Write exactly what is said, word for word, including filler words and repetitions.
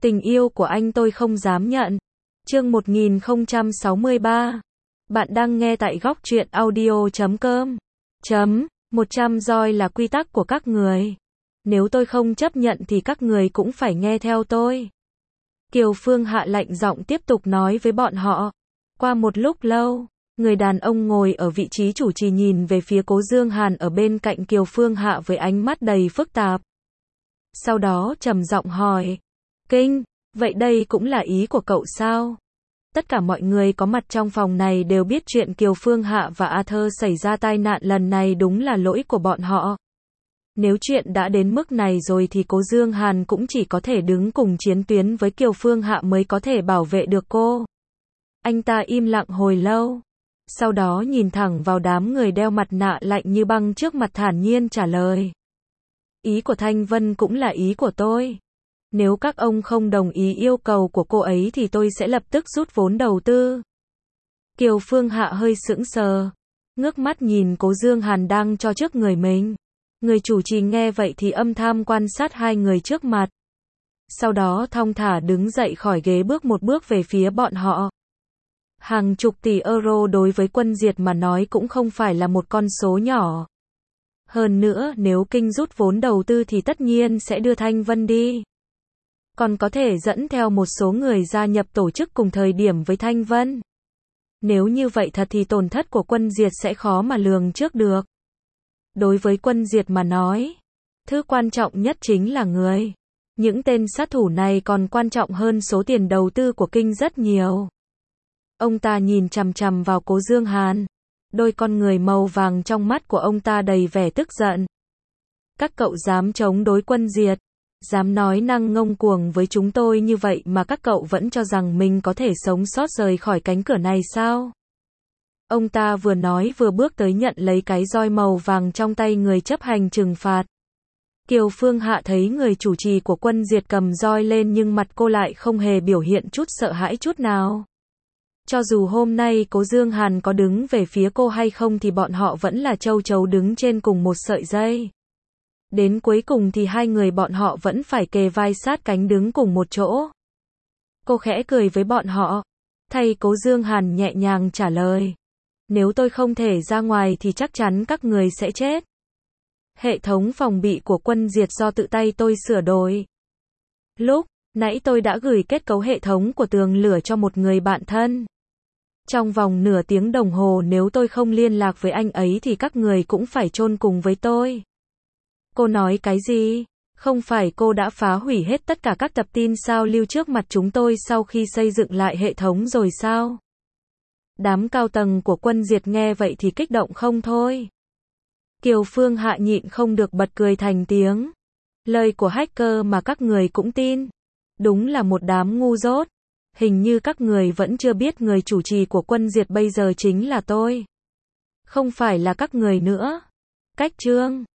Tình yêu của anh tôi không dám nhận. Chương một nghìn không trăm sáu mươi ba. Bạn đang nghe tại góc truyện audio chấm com. Chấm, một trăm roi là quy tắc của các người. Nếu tôi không chấp nhận thì các người cũng phải nghe theo tôi. Kiều Phương hạ lạnh giọng tiếp tục nói với bọn họ. Qua một lúc lâu, người đàn ông ngồi ở vị trí chủ trì nhìn về phía Cố Dương Hàn ở bên cạnh Kiều Phương hạ với ánh mắt đầy phức tạp. Sau đó trầm giọng hỏi. Kinh, vậy đây cũng là ý của cậu sao? Tất cả mọi người có mặt trong phòng này đều biết chuyện Kiều Phương Hạ và Arthur xảy ra tai nạn lần này đúng là lỗi của bọn họ. Nếu chuyện đã đến mức này rồi thì Cố Dương Hàn cũng chỉ có thể đứng cùng chiến tuyến với Kiều Phương Hạ mới có thể bảo vệ được cô. Anh ta im lặng hồi lâu. Sau đó nhìn thẳng vào đám người đeo mặt nạ lạnh như băng trước mặt thản nhiên trả lời. Ý của Thanh Vân cũng là ý của tôi. Nếu các ông không đồng ý yêu cầu của cô ấy thì tôi sẽ lập tức rút vốn đầu tư. Kiều Phương Hạ hơi sững sờ, ngước mắt nhìn Cố Dương Hàn đang cho trước người mình. Người chủ trì nghe vậy thì âm thầm quan sát hai người trước mặt. Sau đó thong thả đứng dậy khỏi ghế bước một bước về phía bọn họ. Hàng chục tỷ euro đối với Quân Diệt mà nói cũng không phải là một con số nhỏ. Hơn nữa nếu kinh rút vốn đầu tư thì tất nhiên sẽ đưa Thanh Vân đi. Còn có thể dẫn theo một số người gia nhập tổ chức cùng thời điểm với Thanh Vân. Nếu như vậy thật thì tổn thất của Quân Diệt sẽ khó mà lường trước được. Đối với Quân Diệt mà nói, thứ quan trọng nhất chính là người. Những tên sát thủ này còn quan trọng hơn số tiền đầu tư của kinh rất nhiều. Ông ta nhìn chằm chằm vào Cố Dương Hàn. Đôi con người màu vàng trong mắt của ông ta đầy vẻ tức giận. Các cậu dám chống đối Quân Diệt, dám nói năng ngông cuồng với chúng tôi như vậy mà các cậu vẫn cho rằng mình có thể sống sót rời khỏi cánh cửa này sao? Ông ta vừa nói vừa bước tới nhận lấy cái roi màu vàng trong tay người chấp hành trừng phạt. Kiều Phương Hạ thấy người chủ trì của Quân Diệt cầm roi lên nhưng mặt cô lại không hề biểu hiện chút sợ hãi chút nào. Cho dù hôm nay Cố Dương Hàn có đứng về phía cô hay không thì bọn họ vẫn là châu chấu đứng trên cùng một sợi dây. Đến cuối cùng thì hai người bọn họ vẫn phải kề vai sát cánh đứng cùng một chỗ. Cô khẽ cười với bọn họ. Thay Cố Dương Hàn nhẹ nhàng trả lời. Nếu tôi không thể ra ngoài thì chắc chắn các người sẽ chết. Hệ thống phòng bị của Quân Diệt do tự tay tôi sửa đổi. Lúc nãy tôi đã gửi kết cấu hệ thống của tường lửa cho một người bạn thân. Trong vòng nửa tiếng đồng hồ nếu tôi không liên lạc với anh ấy thì các người cũng phải chôn cùng với tôi. Cô nói cái gì? Không phải cô đã phá hủy hết tất cả các tập tin sao lưu trước mặt chúng tôi sau khi xây dựng lại hệ thống rồi sao? Đám cao tầng của Quân Diệt nghe vậy thì kích động không thôi. Kiều Phương Hạ nhịn không được bật cười thành tiếng. Lời của hacker mà các người cũng tin. Đúng là một đám ngu dốt. Hình như các người vẫn chưa biết người chủ trì của Quân Diệt bây giờ chính là tôi. Không phải là các người nữa. Cách chương